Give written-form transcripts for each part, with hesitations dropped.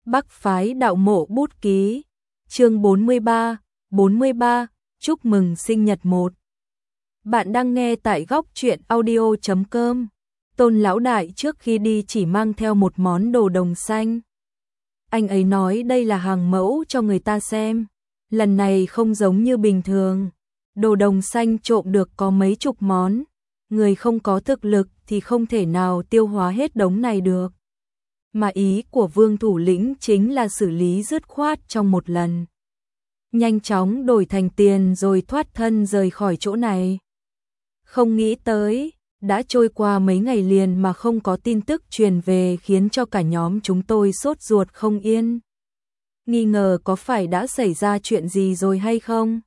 Bắc phái đạo mộ bút ký. Chương 43, chúc mừng sinh nhật 1. Bạn đang nghe tại góc truyện audio.com. Tôn lão đại trước khi đi chỉ mang theo một món đồ đồng xanh. Anh ấy nói đây là hàng mẫu cho người ta xem. Lần này không giống như bình thường. Đồ đồng xanh trộm được có mấy chục món. Người không có thực lực thì không thể nào tiêu hóa hết đống này được. Mà ý của Vương thủ lĩnh chính là xử lý dứt khoát trong một lần. Nhanh chóng đổi thành tiền rồi thoát thân rời khỏi chỗ này. Không nghĩ tới, đã trôi qua mấy ngày liền mà không có tin tức truyền về khiến cho cả nhóm chúng tôi sốt ruột không yên. Nghi ngờ có phải đã xảy ra chuyện gì rồi hay không?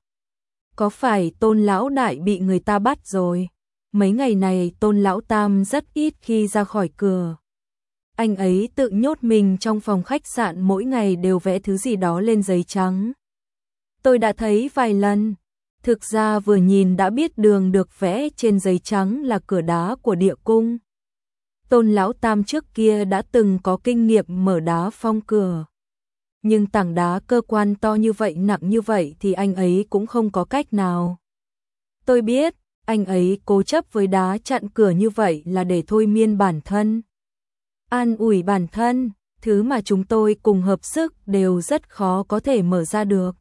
Có phải Tôn lão đại bị người ta bắt rồi? Mấy ngày này Tôn lão tam rất ít khi ra khỏi cửa. Anh ấy tự nhốt mình trong phòng khách sạn, mỗi ngày đều vẽ thứ gì đó lên giấy trắng. Tôi đã thấy vài lần. Thực ra vừa nhìn đã biết đường được vẽ trên giấy trắng là cửa đá của địa cung. Tôn lão tam trước kia đã từng có kinh nghiệm mở đá phong cửa. Nhưng tảng đá cơ quan to như vậy, nặng như vậy thì anh ấy cũng không có cách nào. Tôi biết, anh ấy cố chấp với đá chặn cửa như vậy là để thôi miên bản thân. An ủi bản thân, thứ mà chúng tôi cùng hợp sức đều rất khó có thể mở ra được.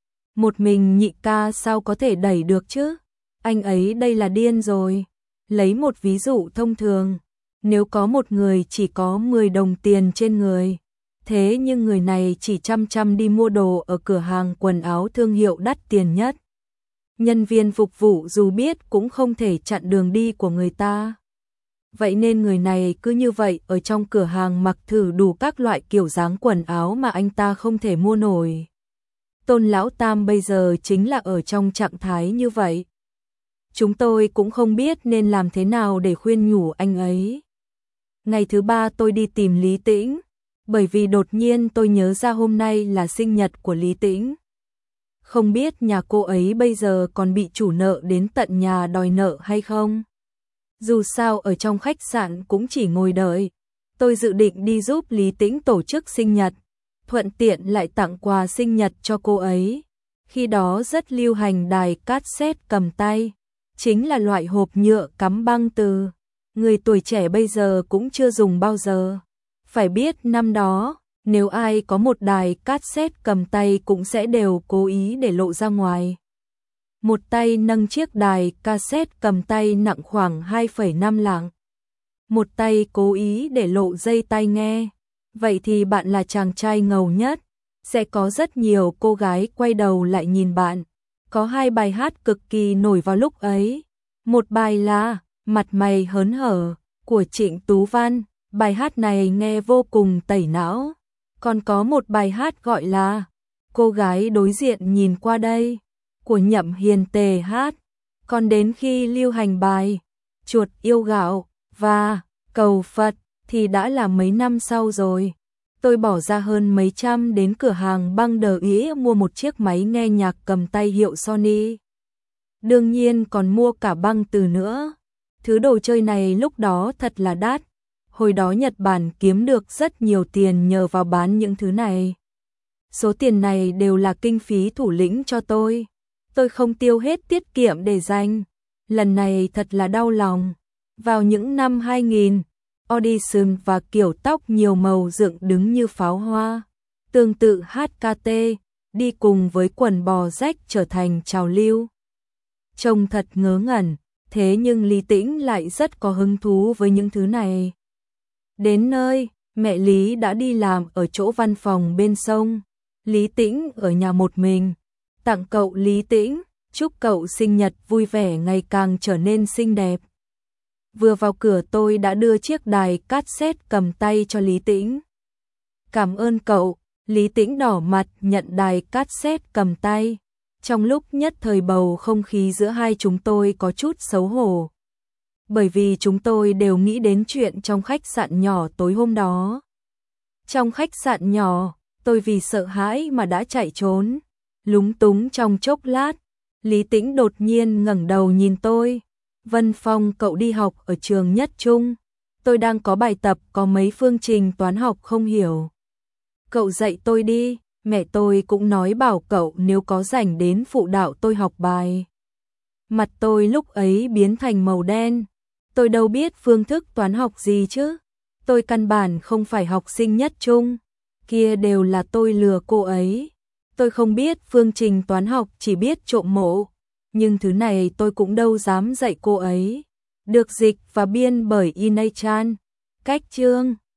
Một mình nhị ca sao có thể đẩy được chứ? Anh ấy đây là điên rồi. Lấy một ví dụ thông thường, nếu có một người chỉ có 10 đồng tiền trên người, thế nhưng người này chỉ chăm đi mua đồ ở cửa hàng quần áo thương hiệu đắt tiền nhất. Nhân viên phục vụ dù biết cũng không thể chặn đường đi của người ta. Vậy nên người này cứ như vậy ở trong cửa hàng mặc thử đủ các loại kiểu dáng quần áo mà anh ta không thể mua nổi. Tôn lão tam bây giờ chính là ở trong trạng thái như vậy. Chúng tôi cũng không biết nên làm thế nào để khuyên nhủ anh ấy. Ngày thứ 3 tôi đi tìm Lý Tĩnh, bởi vì đột nhiên tôi nhớ ra hôm nay là sinh nhật của Lý Tĩnh. Không biết nhà cô ấy bây giờ còn bị chủ nợ đến tận nhà đòi nợ hay không? Dù sao ở trong khách sạn cũng chỉ ngồi đợi. Tôi dự định đi giúp Lý Tĩnh tổ chức sinh nhật, thuận tiện lại tặng quà sinh nhật cho cô ấy. Khi đó rất lưu hành đài cassette cầm tay, chính là loại hộp nhựa cắm băng từ. Người tuổi trẻ bây giờ cũng chưa dùng bao giờ. Phải biết năm đó, nếu ai có một đài cassette cầm tay cũng sẽ đều cố ý để lộ ra ngoài. Một tay nâng chiếc đài cassette cầm tay nặng khoảng 2,5 lạng. Một tay cố ý để lộ dây tai nghe. Vậy thì bạn là chàng trai ngầu nhất. Sẽ có rất nhiều cô gái quay đầu lại nhìn bạn. Có 2 bài hát cực kỳ nổi vào lúc ấy. Một bài là Mặt mày hớn hở của Trịnh Tú Văn. Bài hát này nghe vô cùng tẩy não. Còn có một bài hát gọi là Cô gái đối diện nhìn qua đây của Nhậm Hiền Tề hát. Còn đến khi lưu hành bài Chuột yêu gạo và Cầu Phật thì đã là mấy năm sau rồi. Tôi bỏ ra hơn mấy trăm đến cửa hàng băng đờ ý mua một chiếc máy nghe nhạc cầm tay hiệu Sony. Đương nhiên còn mua cả băng từ nữa. Thứ đồ chơi này lúc đó thật là đắt. Hồi đó Nhật Bản kiếm được rất nhiều tiền nhờ vào bán những thứ này. Số tiền này đều là kinh phí thủ lĩnh cho tôi. Tôi không tiêu hết tiết kiệm để dành. Lần này thật là đau lòng. Vào những năm 2000, audition và kiểu tóc nhiều màu dựng đứng như pháo hoa. Tương tự HKT, đi cùng với quần bò rách trở thành trào lưu. Trông thật ngớ ngẩn, thế nhưng Lý Tĩnh lại rất có hứng thú với những thứ này. Đến nơi, mẹ Lý đã đi làm ở chỗ văn phòng bên sông. Lý Tĩnh ở nhà một mình. Tặng cậu Lý Tĩnh, chúc cậu sinh nhật vui vẻ ngày càng trở nên xinh đẹp. Vừa vào cửa tôi đã đưa chiếc đài cassette cầm tay cho Lý Tĩnh. Cảm ơn cậu. Lý Tĩnh đỏ mặt nhận đài cassette cầm tay. Trong lúc nhất thời bầu không khí giữa hai chúng tôi có chút xấu hổ. Bởi vì chúng tôi đều nghĩ đến chuyện trong khách sạn nhỏ tối hôm đó. Trong khách sạn nhỏ, tôi vì sợ hãi mà đã chạy trốn. Lúng túng trong chốc lát, Lý Tĩnh đột nhiên ngẩng đầu nhìn tôi. Vân Phong, cậu đi học ở trường Nhất Trung. Tôi đang có bài tập có mấy phương trình toán học không hiểu. Cậu dạy tôi đi, mẹ tôi cũng nói bảo cậu nếu có rảnh đến phụ đạo tôi học bài. Mặt tôi lúc ấy biến thành màu đen. Tôi đâu biết phương thức toán học gì chứ. Tôi căn bản không phải học sinh nhất trung. Kia đều là tôi lừa cô ấy. Tôi không biết phương trình toán học, chỉ biết trộm mộ. Nhưng thứ này tôi cũng đâu dám dạy cô ấy. Được dịch và biên bởi Inay Chan. Cách chương